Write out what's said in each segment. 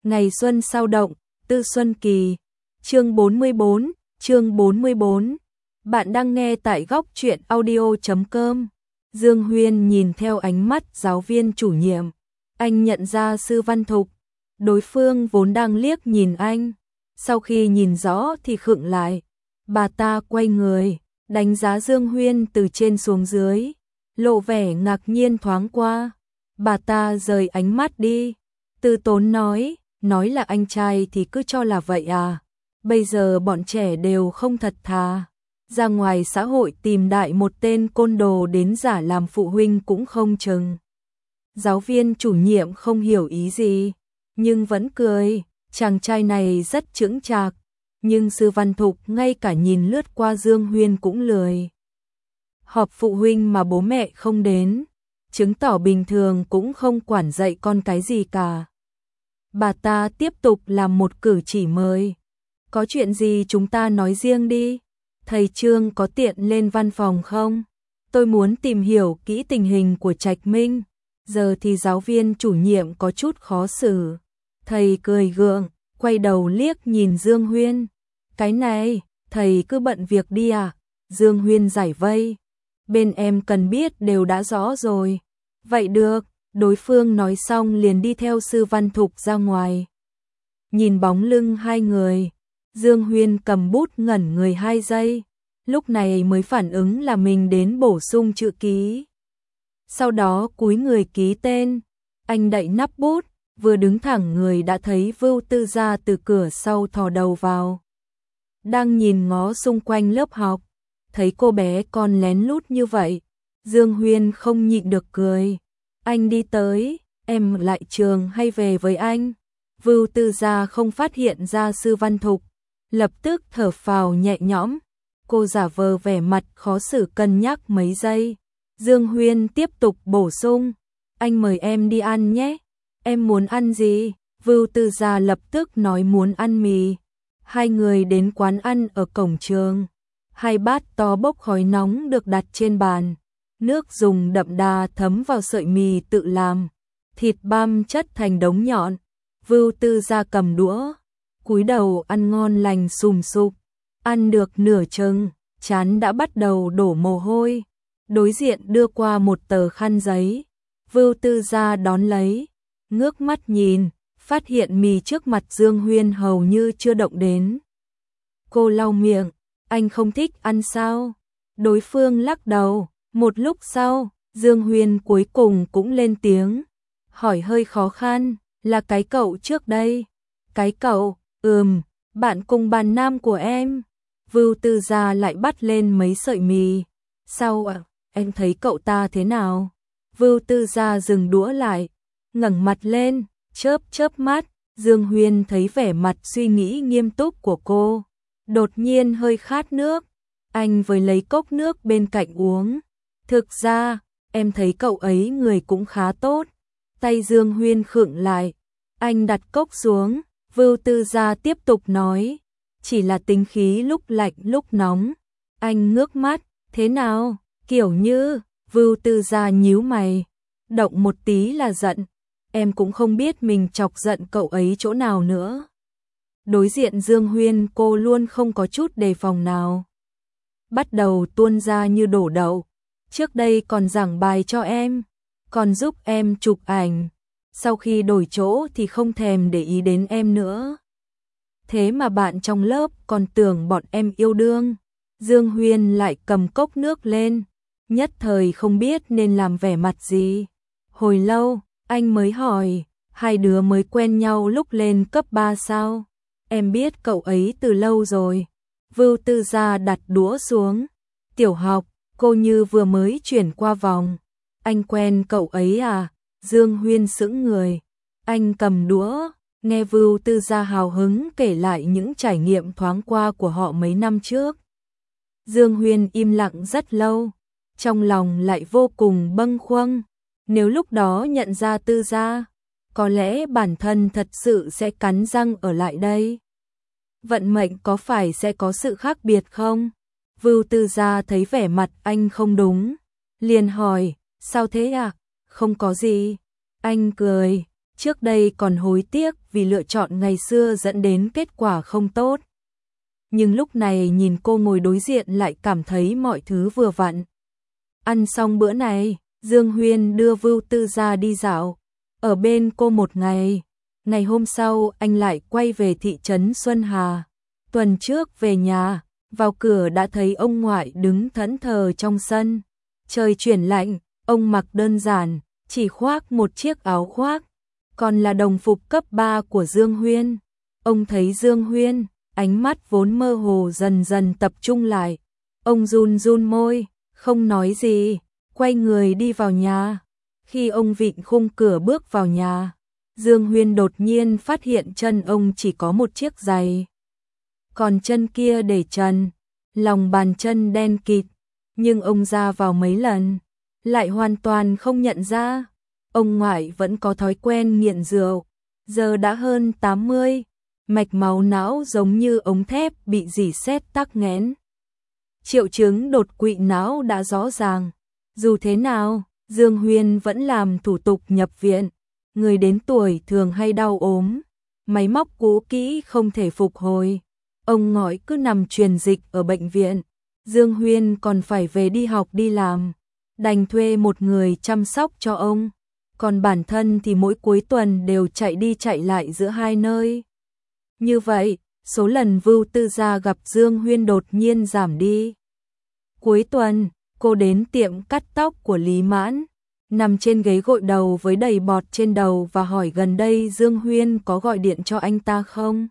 Ngày xuân sao động, Tư Xuân Kỳ. Chương 44. Bạn đang nghe tại góc truyện audio.com. Dương Huyên nhìn theo ánh mắt giáo viên chủ nhiệm. Anh nhận ra Sư Văn Thục. Đối phương vốn đang liếc nhìn anh. Sau khi nhìn rõ thì khựng lại. Bà ta quay người, đánh giá Dương Huyên từ trên xuống dưới. Lộ vẻ ngạc nhiên thoáng qua. Bà ta rời ánh mắt đi. Từ Tốn nói là anh trai thì cứ cho là vậy à. Bây giờ bọn trẻ đều không thật thà. Ra ngoài xã hội tìm đại một tên côn đồ đến giả làm phụ huynh cũng không chừng. Giáo viên chủ nhiệm không hiểu ý gì, nhưng vẫn cười. Chàng trai này rất chững chạc. Nhưng Sư Văn Thục ngay cả nhìn lướt qua Dương Huyên cũng lười. Họp phụ huynh mà bố mẹ không đến, chứng tỏ bình thường cũng không quản dạy con cái gì cả. Bà ta tiếp tục làm một cử chỉ mời. Có chuyện gì chúng ta nói riêng đi. Thầy Trương có tiện lên văn phòng không? Tôi muốn tìm hiểu kỹ tình hình của Trạch Minh. Giờ thì giáo viên chủ nhiệm có chút khó xử. Thầy cười gượng, quay đầu liếc nhìn Dương Huyên. Cái này, thầy cứ bận việc đi à? Dương Huyên giải vây. Bên em cần biết đều đã rõ rồi. Vậy được. Đối phương nói xong liền đi theo Sư Văn Thục ra ngoài. Nhìn bóng lưng hai người, Dương Huyên cầm bút ngẩn người 2 giây, lúc này mới phản ứng là mình đến bổ sung chữ ký. Sau đó cúi người ký tên, anh đậy nắp bút, vừa đứng thẳng người đã thấy Vưu Tư Gia từ cửa sau thò đầu vào. Đang nhìn ngó xung quanh lớp học, thấy cô bé con lén lút như vậy, Dương Huyên không nhịn được cười. Anh đi tới, em lại trường hay về với anh? Vưu Tư Gia không phát hiện ra Sư Văn Thục, lập tức thở phào nhẹ nhõm. Cô giả vờ vẻ mặt khó xử cân nhắc mấy giây. Dương Huyên tiếp tục bổ sung, anh mời em đi ăn nhé. Em muốn ăn gì? Vưu Tư Gia lập tức nói muốn ăn mì. Hai người đến quán ăn ở cổng trường. 2 bát to bốc khói nóng được đặt trên bàn. Nước dùng đậm đà thấm vào sợi mì tự làm, thịt băm chất thành đống nhọn. Vưu Tư Gia cầm đũa, cúi đầu ăn ngon lành sùm sụp. Ăn được nửa chừng, trán đã bắt đầu đổ mồ hôi. Đối diện đưa qua một tờ khăn giấy. Vưu Tư Gia đón lấy, ngước mắt nhìn, phát hiện mì trước mặt Dương Huyên hầu như chưa động đến. Cô lau miệng, anh không thích ăn sao? Đối phương lắc đầu. Một lúc sau, Dương Huyên cuối cùng cũng lên tiếng, hỏi hơi khó khăn, là cái cậu trước đây. Cái cậu, bạn cùng bàn nam của em. Vưu Tư Gia lại bắt lên mấy sợi mì. Sao ạ, em thấy cậu ta thế nào? Vưu Tư Gia dừng đũa lại, ngẩng mặt lên, chớp mắt. Dương Huyên thấy vẻ mặt suy nghĩ nghiêm túc của cô, đột nhiên hơi khát nước. Anh với lấy cốc nước bên cạnh uống. Thực ra, em thấy cậu ấy người cũng khá tốt. Tay Dương Huyên khựng lại. Anh đặt cốc xuống. Vưu Tư Gia tiếp tục nói. Chỉ là tính khí lúc lạnh lúc nóng. Anh ngước mắt. Thế nào? Kiểu như. Vưu Tư Gia nhíu mày. Động một tí là giận. Em cũng không biết mình chọc giận cậu ấy chỗ nào nữa. Đối diện Dương Huyên cô luôn không có chút đề phòng nào. Bắt đầu tuôn ra như đổ đậu. Trước đây còn giảng bài cho em, còn giúp em chụp ảnh. Sau khi đổi chỗ thì không thèm để ý đến em nữa. Thế mà bạn trong lớp còn tưởng bọn em yêu đương. Dương Huyên lại cầm cốc nước lên, nhất thời không biết nên làm vẻ mặt gì. Hồi lâu, anh mới hỏi, hai đứa mới quen nhau lúc lên cấp 3 sao? Em biết cậu ấy từ lâu rồi. Vưu Tư Gia đặt đũa xuống. Tiểu học. Cô như vừa mới chuyển qua vòng. Anh quen cậu ấy à? Dương Huyên sững người. Anh cầm đũa, nghe Vưu Tư Gia hào hứng kể lại những trải nghiệm thoáng qua của họ mấy năm trước. Dương Huyên im lặng rất lâu, trong lòng lại vô cùng bâng khuâng. Nếu lúc đó nhận ra Tư Gia, có lẽ bản thân thật sự sẽ cắn răng ở lại đây. Vận mệnh có phải sẽ có sự khác biệt không? Vưu Tư Gia thấy vẻ mặt anh không đúng, liền hỏi, sao thế à? Không có gì. Anh cười, Trước đây còn hối tiếc vì lựa chọn ngày xưa dẫn đến kết quả không tốt. Nhưng lúc này nhìn cô ngồi đối diện lại cảm thấy mọi thứ vừa vặn. Ăn xong bữa này, Dương Huyên đưa Vưu Tư Gia đi dạo, ở bên cô một ngày. Ngày hôm sau anh lại quay về thị trấn Xuân Hà. Tuần trước về nhà, vào cửa đã thấy ông ngoại đứng thẫn thờ trong sân. Trời chuyển lạnh, ông mặc đơn giản, chỉ khoác một chiếc áo khoác, còn là đồng phục cấp 3 của Dương Huyên. Ông thấy Dương Huyên, ánh mắt vốn mơ hồ dần dần tập trung lại. Ông run run môi, không nói gì, quay người đi vào nhà. Khi ông vịn khung cửa bước vào nhà, Dương Huyên đột nhiên phát hiện chân ông chỉ có một chiếc giày. Còn chân kia để trần, lòng bàn chân đen kịt, nhưng ông ra vào mấy lần, lại hoàn toàn không nhận ra. Ông ngoại vẫn có thói quen nghiện rượu, giờ đã hơn 80, mạch máu não giống như ống thép bị rỉ sét tắc nghẽn. Triệu chứng đột quỵ não đã rõ ràng. Dù thế nào, Dương Huyên vẫn làm thủ tục nhập viện. Người đến tuổi thường hay đau ốm, máy móc cũ kỹ không thể phục hồi. Ông ngoại cứ nằm truyền dịch ở bệnh viện. Dương Huyên còn phải về đi học đi làm, đành thuê một người chăm sóc cho ông. Còn bản thân thì mỗi cuối tuần đều chạy đi chạy lại giữa hai nơi. Như vậy, số lần Vưu Tư Gia gặp Dương Huyên đột nhiên giảm đi. Cuối tuần, cô đến tiệm cắt tóc của Lý Mãn, nằm trên ghế gội đầu với đầy bọt trên đầu và hỏi gần đây Dương Huyên có gọi điện cho anh ta không?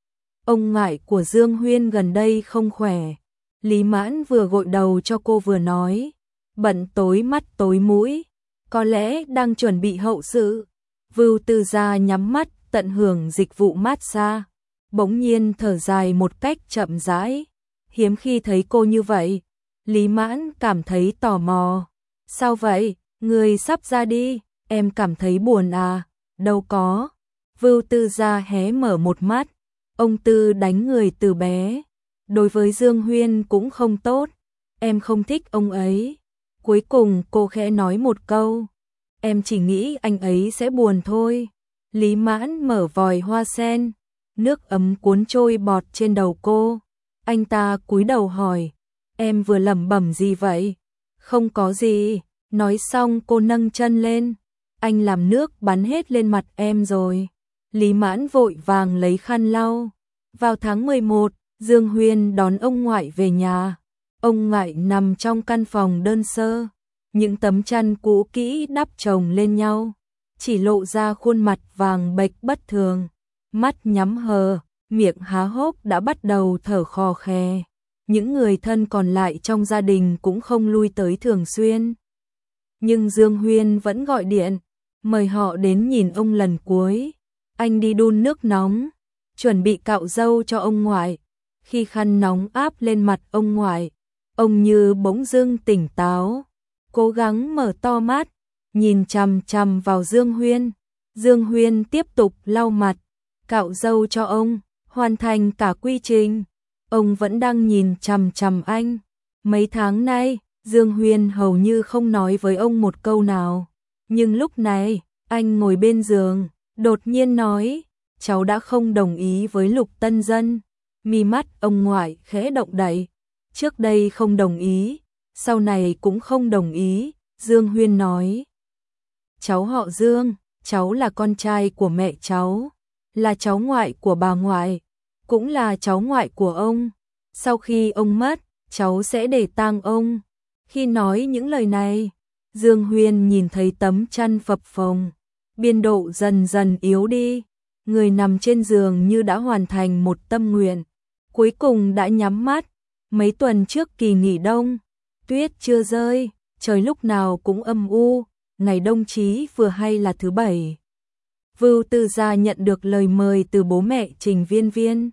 Ông ngoại của Dương Huyên gần đây không khỏe. Lý Mãn vừa gội đầu cho cô vừa nói, bận tối mắt tối mũi, có lẽ đang chuẩn bị hậu sự. Vưu Tư Gia nhắm mắt tận hưởng dịch vụ massage, bỗng nhiên thở dài một cách chậm rãi. Hiếm khi thấy cô như vậy, Lý Mãn cảm thấy tò mò. Sao vậy, người sắp ra đi, em cảm thấy buồn à? Đâu có. Vưu Tư Gia hé mở một mắt. Ông Tư đánh người từ bé, đối với Dương Huyên cũng không tốt, em không thích ông ấy. Cuối cùng cô khẽ nói một câu, em chỉ nghĩ anh ấy sẽ buồn thôi. Lý Mãn mở vòi hoa sen, nước ấm cuốn trôi bọt trên đầu cô. Anh ta cúi đầu hỏi, em vừa lẩm bẩm gì vậy? Không có gì. Nói xong cô nâng chân lên, anh làm nước bắn hết lên mặt em rồi. Lý Mãn vội vàng lấy khăn lau. Vào tháng 11, Dương Huyên đón ông ngoại về nhà. Ông ngoại nằm trong căn phòng đơn sơ, những tấm chăn cũ kỹ đắp chồng lên nhau, chỉ lộ ra khuôn mặt vàng bệch bất thường, mắt nhắm hờ, miệng há hốc đã bắt đầu thở khò khè. Những người thân còn lại trong gia đình cũng không lui tới thường xuyên. Nhưng Dương Huyên vẫn gọi điện, mời họ đến nhìn ông lần cuối. Anh đi đun nước nóng, chuẩn bị cạo râu cho ông ngoại. Khi khăn nóng áp lên mặt ông ngoại, ông như bỗng dưng tỉnh táo, cố gắng mở to mắt, nhìn chằm chằm vào Dương Huyên. Dương Huyên tiếp tục lau mặt, cạo râu cho ông, hoàn thành cả quy trình. Ông vẫn đang nhìn chằm chằm anh. Mấy tháng nay, Dương Huyên hầu như không nói với ông một câu nào. Nhưng lúc này, anh ngồi bên giường, đột nhiên nói, cháu đã không đồng ý với Lục Tân Dân. Mi mắt ông ngoại khẽ động đậy. Trước đây không đồng ý, sau này cũng không đồng ý. Dương Huyên nói, cháu họ Dương, cháu là con trai của mẹ cháu, là cháu ngoại của bà ngoại, cũng là cháu ngoại của ông. Sau khi ông mất, cháu sẽ để tang ông. Khi nói những lời này, Dương Huyên nhìn thấy tấm chăn phập phồng, biên độ dần dần yếu đi. Người nằm trên giường như đã hoàn thành một tâm nguyện, cuối cùng đã nhắm mắt. Mấy tuần trước kỳ nghỉ đông, tuyết chưa rơi, trời lúc nào cũng âm u, ngày đông chí vừa hay là thứ Bảy. Vưu Tư Gia nhận được lời mời từ bố mẹ Trình Viên Viên.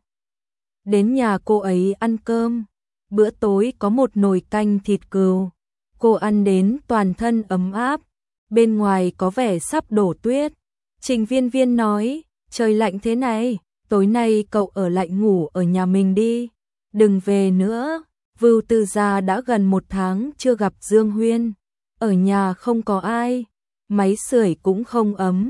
Đến nhà cô ấy ăn cơm, bữa tối có một nồi canh thịt cừu. Cô ăn đến toàn thân ấm áp, bên ngoài có vẻ sắp đổ tuyết. Trình Viên Viên nói, trời lạnh thế này, tối nay cậu ở lại ngủ ở nhà mình đi, đừng về nữa. Vưu Tư Gia đã gần 1 tháng chưa gặp Dương Huyên, ở nhà không có ai, máy sưởi cũng không ấm,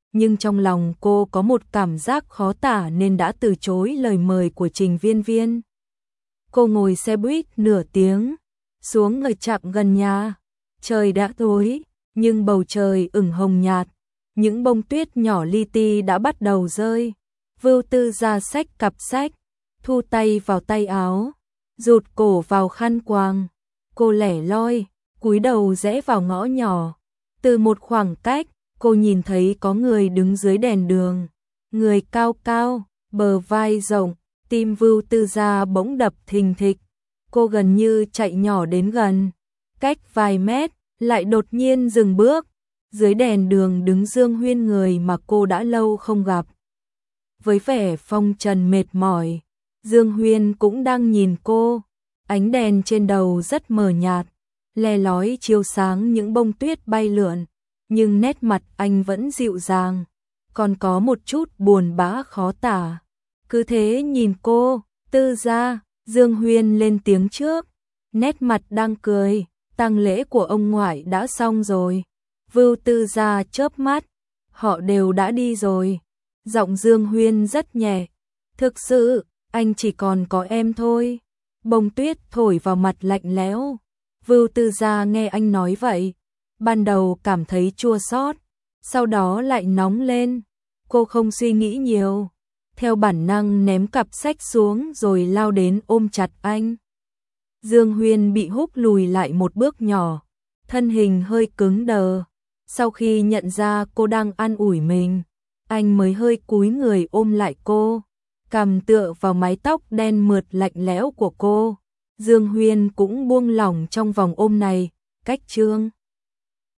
nhưng trong lòng cô có một cảm giác khó tả nên đã từ chối lời mời của Trình Viên Viên. Cô ngồi xe buýt nửa tiếng, xuống ở trạm gần nhà. Trời đã tối, nhưng bầu trời ửng hồng nhạt, những bông tuyết nhỏ li ti đã bắt đầu rơi. Vưu Tư ra xách cặp sách, thu tay vào tay áo, rụt cổ vào khăn quàng. Cô lẻ loi, cúi đầu rẽ vào ngõ nhỏ. Từ một khoảng cách, cô nhìn thấy có người đứng dưới đèn đường. Người cao cao, bờ vai rộng, tim Vưu Tư Gia bỗng đập thình thịch. Cô gần như chạy nhỏ đến gần, cách vài mét, lại đột nhiên dừng bước. Dưới đèn đường đứng Dương Huyên, người mà cô đã lâu không gặp. Với vẻ phong trần mệt mỏi, Dương Huyên cũng đang nhìn cô. Ánh đèn trên đầu rất mờ nhạt, le lói chiếu sáng những bông tuyết bay lượn, nhưng nét mặt anh vẫn dịu dàng, còn có một chút buồn bã khó tả. Cứ thế nhìn cô, Tư Gia, Dương Huyên lên tiếng trước, nét mặt đang cười, tang lễ của ông ngoại đã xong rồi. Vưu Tư Gia chớp mắt, họ đều đã đi rồi. Giọng Dương Huyên rất nhẹ, thực sự, anh chỉ còn có em thôi. Bông tuyết thổi vào mặt lạnh lẽo. Vưu Tư Gia nghe anh nói vậy, ban đầu cảm thấy chua xót, sau đó lại nóng lên. Cô không suy nghĩ nhiều, theo bản năng ném cặp sách xuống rồi lao đến ôm chặt anh. Dương Huyên bị húc lùi lại một bước nhỏ, thân hình hơi cứng đờ. Sau khi nhận ra cô đang an ủi mình, anh mới hơi cúi người ôm lại cô, cằm tựa vào mái tóc đen mượt lạnh lẽo của cô. Dương Huyên cũng buông lỏng trong vòng ôm này, cách Trương